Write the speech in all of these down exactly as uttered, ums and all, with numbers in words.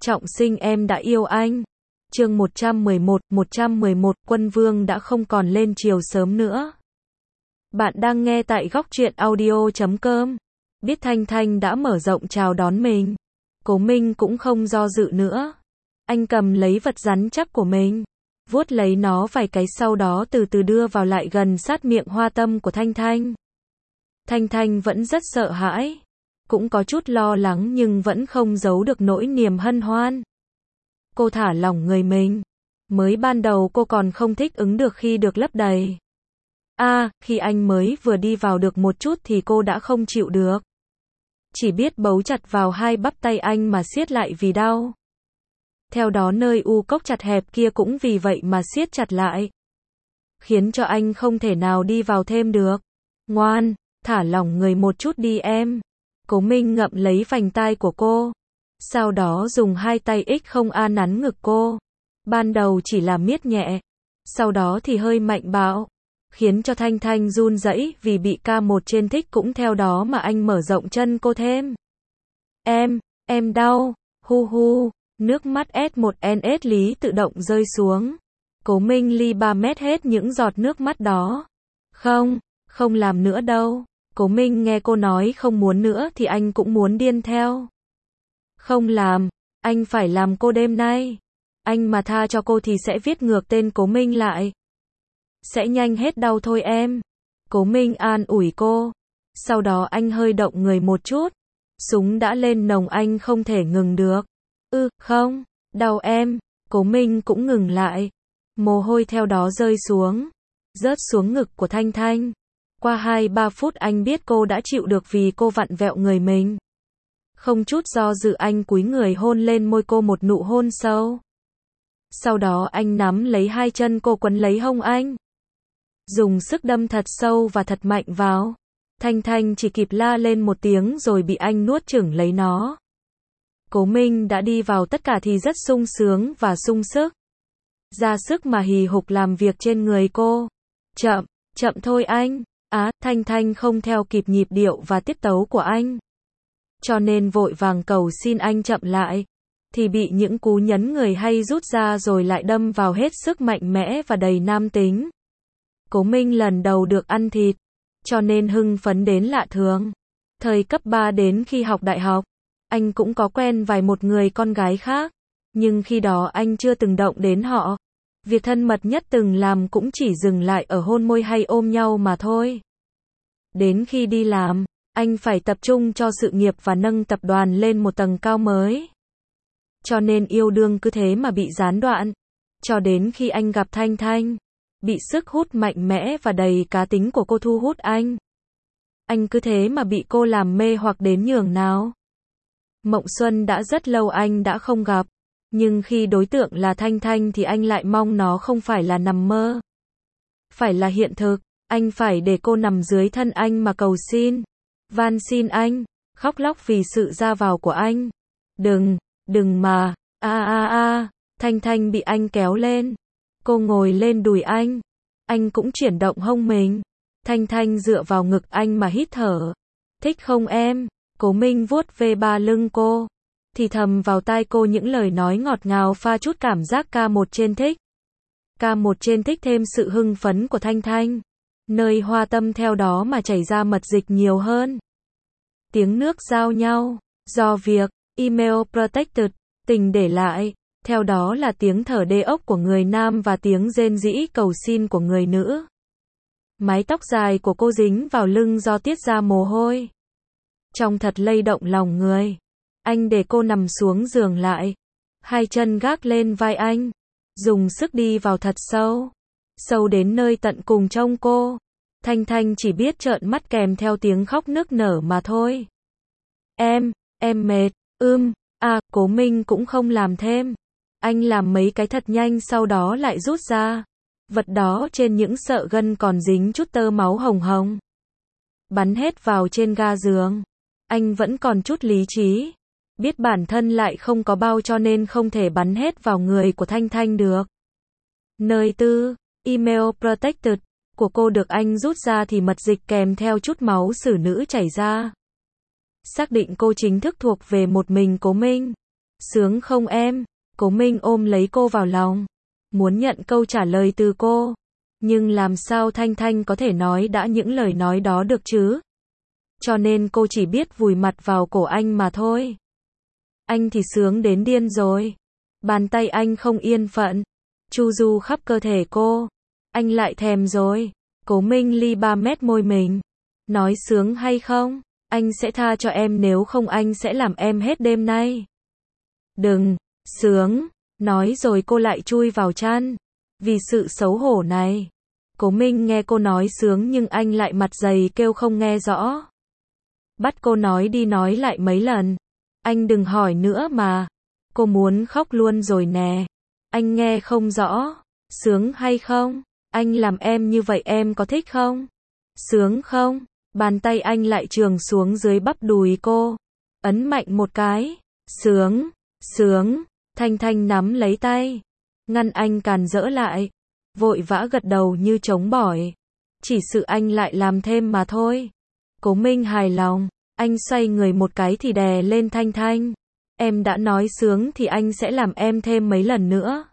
Trọng sinh em đã yêu anh. Chương một trăm mười một, một trăm mười một, Quân Vương đã không còn lên chiều sớm nữa. Bạn đang nghe tại góc truyện audio chấm com. Biết Thanh Thanh đã mở rộng chào đón mình, Cố Minh cũng không do dự nữa. Anh cầm lấy vật rắn chắc của mình, vuốt lấy nó vài cái, sau đó từ từ đưa vào lại gần sát miệng hoa tâm của Thanh Thanh. Thanh Thanh vẫn rất sợ hãi, cũng có chút lo lắng nhưng vẫn không giấu được nỗi niềm hân hoan. Cô thả lỏng người mình. Mới ban đầu cô còn không thích ứng được khi được lấp đầy. À, khi anh mới vừa đi vào được một chút thì cô đã không chịu được. Chỉ biết bấu chặt vào hai bắp tay anh mà siết lại vì đau. Theo đó nơi u cốc chặt hẹp kia cũng vì vậy mà siết chặt lại, khiến cho anh không thể nào đi vào thêm được. Ngoan, thả lỏng người một chút đi em. Cố Minh ngậm lấy vành tai của cô, sau đó dùng hai tay ích không a nắn ngực cô. Ban đầu chỉ là miết nhẹ, sau đó thì hơi mạnh bạo, khiến cho Thanh Thanh run rẩy vì bị ca một trên thích, cũng theo đó mà anh mở rộng chân cô thêm. Em, em đau, hu hu, nước mắt S một N S lý tự động rơi xuống. Cố Minh ly ba mét hết những giọt nước mắt đó. Không, không làm nữa đâu. Cố Minh nghe cô nói không muốn nữa thì anh cũng muốn điên theo. Không làm, anh phải làm cô đêm nay. Anh mà tha cho cô thì sẽ viết ngược tên Cố Minh lại. Sẽ nhanh hết đau thôi em. Cố Minh an ủi cô. Sau đó anh hơi động người một chút. Súng đã lên nòng, anh không thể ngừng được. Ư, không, đau em. Cố Minh cũng ngừng lại. Mồ hôi theo đó rơi xuống, rớt xuống ngực của Thanh Thanh. Qua hai ba phút anh biết cô đã chịu được vì cô vặn vẹo người mình. Không chút do dự anh cúi người hôn lên môi cô một nụ hôn sâu. Sau đó anh nắm lấy hai chân cô, quấn lấy hông anh, dùng sức đâm thật sâu và thật mạnh vào. Thanh Thanh chỉ kịp la lên một tiếng rồi bị anh nuốt chửng lấy nó. Cố Minh đã đi vào tất cả thì rất sung sướng và sung sức. Ra sức mà hì hục làm việc trên người cô. Chậm, chậm thôi anh. Á, Thanh Thanh không theo kịp nhịp điệu và tiết tấu của anh, cho nên vội vàng cầu xin anh chậm lại, thì bị những cú nhấn người hay rút ra rồi lại đâm vào hết sức mạnh mẽ và đầy nam tính. Cố Minh lần đầu được ăn thịt, cho nên hưng phấn đến lạ thường. Thời cấp ba đến khi học đại học, anh cũng có quen vài một người con gái khác, nhưng khi đó anh chưa từng động đến họ. Việc thân mật nhất từng làm cũng chỉ dừng lại ở hôn môi hay ôm nhau mà thôi. Đến khi đi làm, anh phải tập trung cho sự nghiệp và nâng tập đoàn lên một tầng cao mới. Cho nên yêu đương cứ thế mà bị gián đoạn. Cho đến khi anh gặp Thanh Thanh, bị sức hút mạnh mẽ và đầy cá tính của cô thu hút anh. Anh cứ thế mà bị cô làm mê hoặc đến nhường nào. Mộng xuân đã rất lâu anh đã không gặp. Nhưng khi đối tượng là Thanh Thanh thì anh lại mong nó không phải là nằm mơ, phải là hiện thực. Anh phải để cô nằm dưới thân anh mà cầu xin, van xin anh, khóc lóc vì sự ra vào của anh. Đừng, đừng mà, a a a, Thanh Thanh bị anh kéo lên. Cô ngồi lên đùi anh, anh cũng chuyển động hông mình. Thanh Thanh dựa vào ngực anh mà hít thở. Thích không em? Cố Minh vuốt về ba lưng cô, thì thầm vào tai cô những lời nói ngọt ngào pha chút cảm giác ca một trên thích. Ca một trên thích thêm sự hưng phấn của Thanh Thanh. Nơi hoa tâm theo đó mà chảy ra mật dịch nhiều hơn. Tiếng nước giao nhau, do việc, email protected, tình để lại, theo đó là tiếng thở đê ốc của người nam và tiếng rên rỉ cầu xin của người nữ. Mái tóc dài của cô dính vào lưng do tiết ra mồ hôi. Trông thật lay động lòng người. Anh để cô nằm xuống giường lại, hai chân gác lên vai anh, dùng sức đi vào thật sâu, sâu đến nơi tận cùng trong cô. Thanh Thanh chỉ biết trợn mắt kèm theo tiếng khóc nức nở mà thôi. Em, em mệt, ưm, à, Cố Minh cũng không làm thêm. Anh làm mấy cái thật nhanh sau đó lại rút ra. Vật đó trên những sợi gân còn dính chút tơ máu hồng hồng. Bắn hết vào trên ga giường. Anh vẫn còn chút lý trí. Biết bản thân lại không có bao cho nên không thể bắn hết vào người của Thanh Thanh được. Nơi tư, email protected của cô được anh rút ra thì mật dịch kèm theo chút máu xử nữ chảy ra. Xác định cô chính thức thuộc về một mình Cố Minh. Sướng không em? Cố Minh ôm lấy cô vào lòng, muốn nhận câu trả lời từ cô. Nhưng làm sao Thanh Thanh có thể nói đã những lời nói đó được chứ? Cho nên cô chỉ biết vùi mặt vào cổ anh mà thôi. Anh thì sướng đến điên rồi. Bàn tay anh không yên phận, chu du khắp cơ thể cô. Anh lại thèm rồi. Cố Minh ly ba mét môi mình. Nói sướng hay không? Anh sẽ tha cho em, nếu không anh sẽ làm em hết đêm nay. Đừng, sướng. Nói rồi cô lại chui vào chăn. Vì sự xấu hổ này, Cố Minh nghe cô nói sướng nhưng anh lại mặt dày kêu không nghe rõ. Bắt cô nói đi nói lại mấy lần. Anh đừng hỏi nữa mà. Cô muốn khóc luôn rồi nè. Anh nghe không rõ. Sướng hay không? Anh làm em như vậy em có thích không? Sướng không? Bàn tay anh lại trườn xuống dưới bắp đùi cô. Ấn mạnh một cái. Sướng, sướng. Thanh Thanh nắm lấy tay, ngăn anh càn rỡ lại. Vội vã gật đầu như chống bỏi. Chỉ sự anh lại làm thêm mà thôi. Cố Minh hài lòng. Anh xoay người một cái thì đè lên Thanh Thanh. Em đã nói sướng thì anh sẽ làm em thêm mấy lần nữa.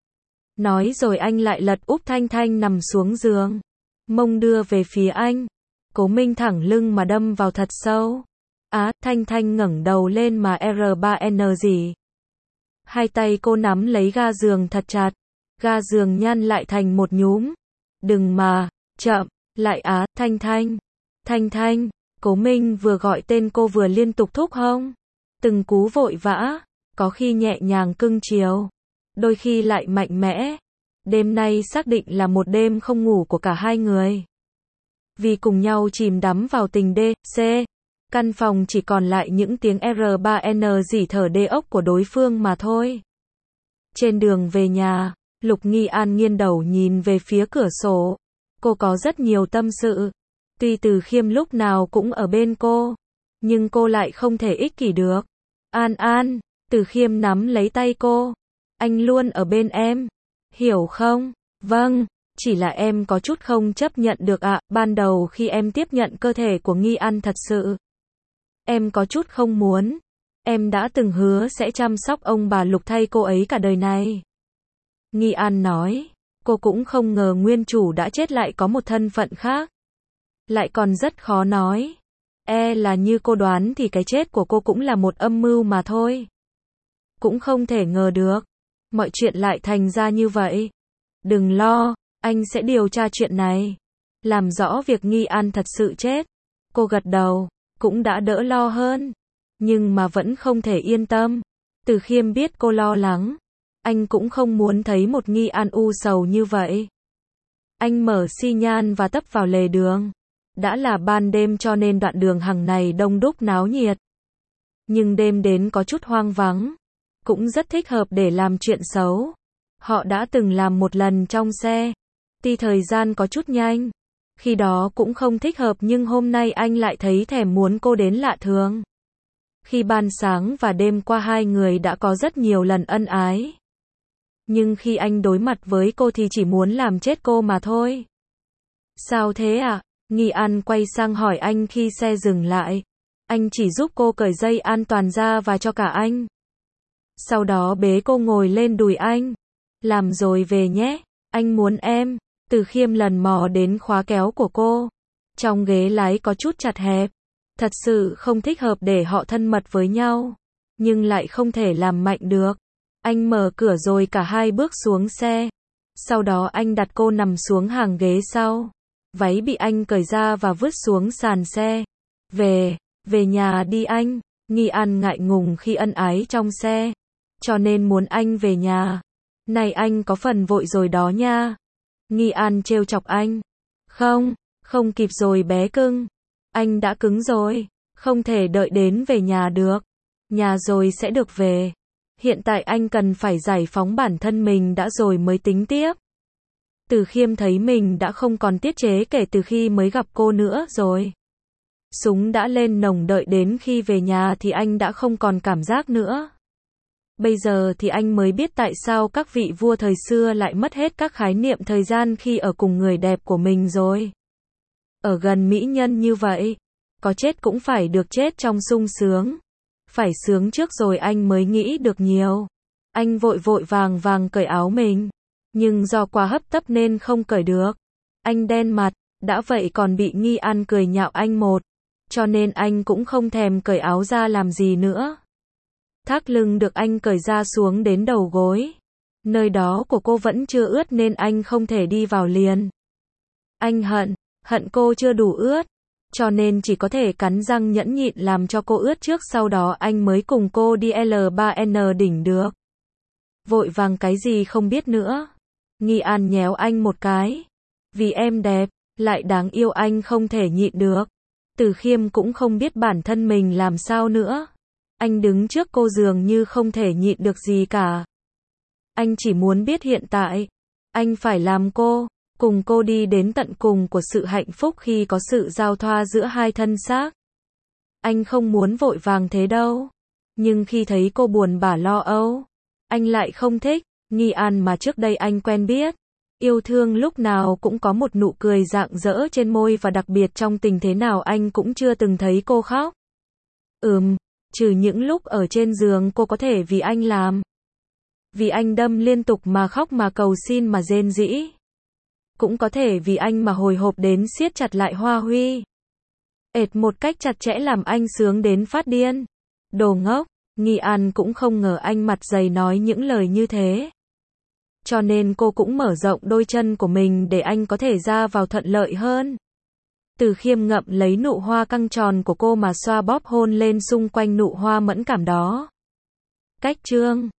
Nói rồi anh lại lật úp Thanh Thanh nằm xuống giường, mông đưa về phía anh. Cố Minh thẳng lưng mà đâm vào thật sâu. Á, Thanh Thanh ngẩng đầu lên mà R ba N gì. Hai tay cô nắm lấy ga giường thật chặt. Ga giường nhăn lại thành một nhúm. Đừng mà, chậm, lại á, Thanh Thanh. Thanh Thanh, Cố Minh vừa gọi tên cô vừa liên tục thúc hông. Từng cú vội vã, có khi nhẹ nhàng cưng chiều, đôi khi lại mạnh mẽ. Đêm nay xác định là một đêm không ngủ của cả hai người. Vì cùng nhau chìm đắm vào tình D, C. Căn phòng chỉ còn lại những tiếng R ba N rỉ thở đê ốc của đối phương mà thôi. Trên đường về nhà, Lục Nghi An nghiêng đầu nhìn về phía cửa sổ. Cô có rất nhiều tâm sự. Tuy Từ Khiêm lúc nào cũng ở bên cô, nhưng cô lại không thể ích kỷ được. An An, Từ Khiêm nắm lấy tay cô. Anh luôn ở bên em. Hiểu không? Vâng, chỉ là em có chút không chấp nhận được ạ. Ban đầu khi em tiếp nhận cơ thể của Nghi An thật sự, em có chút không muốn. Em đã từng hứa sẽ chăm sóc ông bà Lục thay cô ấy cả đời này. Nghi An nói, cô cũng không ngờ nguyên chủ đã chết lại có một thân phận khác. Lại còn rất khó nói. E là như cô đoán thì cái chết của cô cũng là một âm mưu mà thôi. Cũng không thể ngờ được. Mọi chuyện lại thành ra như vậy. Đừng lo, anh sẽ điều tra chuyện này. Làm rõ việc Nghi An thật sự chết. Cô gật đầu, cũng đã đỡ lo hơn. Nhưng mà vẫn không thể yên tâm. Từ Khiêm biết cô lo lắng. Anh cũng không muốn thấy một Nghi An u sầu như vậy. Anh mở xi nhan và tấp vào lề đường. Đã là ban đêm cho nên đoạn đường hằng này đông đúc náo nhiệt. Nhưng đêm đến có chút hoang vắng. Cũng rất thích hợp để làm chuyện xấu. Họ đã từng làm một lần trong xe. Tuy thời gian có chút nhanh. Khi đó cũng không thích hợp nhưng hôm nay anh lại thấy thèm muốn cô đến lạ thường. Khi ban sáng và đêm qua hai người đã có rất nhiều lần ân ái. Nhưng khi anh đối mặt với cô thì chỉ muốn làm chết cô mà thôi. Sao thế ạ? À? Nghi An quay sang hỏi anh khi xe dừng lại. Anh chỉ giúp cô cởi dây an toàn ra và cho cả anh. Sau đó bế cô ngồi lên đùi anh. Làm rồi về nhé. Anh muốn em. Từ Khiêm lần mò đến khóa kéo của cô. Trong ghế lái có chút chặt hẹp. Thật sự không thích hợp để họ thân mật với nhau. Nhưng lại không thể làm mạnh được. Anh mở cửa rồi cả hai bước xuống xe. Sau đó anh đặt cô nằm xuống hàng ghế sau. Váy bị anh cởi ra và vứt xuống sàn xe. Về, về nhà đi anh. Nghi An ngại ngùng khi ân ái trong xe. Cho nên muốn anh về nhà. Này anh có phần vội rồi đó nha. Nghi An trêu chọc anh. Không, không kịp rồi bé cưng. Anh đã cứng rồi. Không thể đợi đến về nhà được. Nhà rồi sẽ được về. Hiện tại anh cần phải giải phóng bản thân mình đã rồi mới tính tiếp. Từ Khiêm thấy mình đã không còn tiết chế kể từ khi mới gặp cô nữa rồi. Súng đã lên nòng đợi đến khi về nhà thì anh đã không còn cảm giác nữa. Bây giờ thì anh mới biết tại sao các vị vua thời xưa lại mất hết các khái niệm thời gian khi ở cùng người đẹp của mình rồi. Ở gần mỹ nhân như vậy, có chết cũng phải được chết trong sung sướng. phải sướng trước rồi anh mới nghĩ được nhiều. Anh vội vội vàng vàng cởi áo mình, nhưng do quá hấp tấp nên không cởi được. Anh đen mặt, đã vậy còn bị Nghi An cười nhạo anh một, cho nên anh cũng không thèm cởi áo ra làm gì nữa. Thắt lưng được anh cởi ra xuống đến đầu gối. Nơi đó của cô vẫn chưa ướt nên anh không thể đi vào liền. Anh hận, hận cô chưa đủ ướt, cho nên chỉ có thể cắn răng nhẫn nhịn làm cho cô ướt trước, sau đó anh mới cùng cô đi L ba N đỉnh được. Vội vàng cái gì không biết nữa. Nghi An nhéo anh một cái. Vì em đẹp, lại đáng yêu anh không thể nhịn được. Từ Khiêm cũng không biết bản thân mình làm sao nữa. Anh đứng trước cô dường như không thể nhịn được gì cả. Anh chỉ muốn biết hiện tại, anh phải làm cô, cùng cô đi đến tận cùng của sự hạnh phúc khi có sự giao thoa giữa hai thân xác. Anh không muốn vội vàng thế đâu. Nhưng khi thấy cô buồn bã lo âu, anh lại không thích. Nghi An mà trước đây anh quen biết, yêu thương lúc nào cũng có một nụ cười rạng rỡ trên môi, và đặc biệt trong tình thế nào anh cũng chưa từng thấy cô khóc. Ừm, trừ những lúc ở trên giường cô có thể vì anh làm. Vì anh đâm liên tục mà khóc mà cầu xin mà rên rỉ. Cũng có thể vì anh mà hồi hộp đến siết chặt lại Hoa Huy. Ệt một cách chặt chẽ làm anh sướng đến phát điên. Đồ ngốc, Nghi An cũng không ngờ anh mặt dày nói những lời như thế. Cho nên cô cũng mở rộng đôi chân của mình để anh có thể ra vào thuận lợi hơn. Từ Khiêm ngậm lấy nụ hoa căng tròn của cô mà xoa bóp hôn lên xung quanh nụ hoa mẫn cảm đó. Cách chương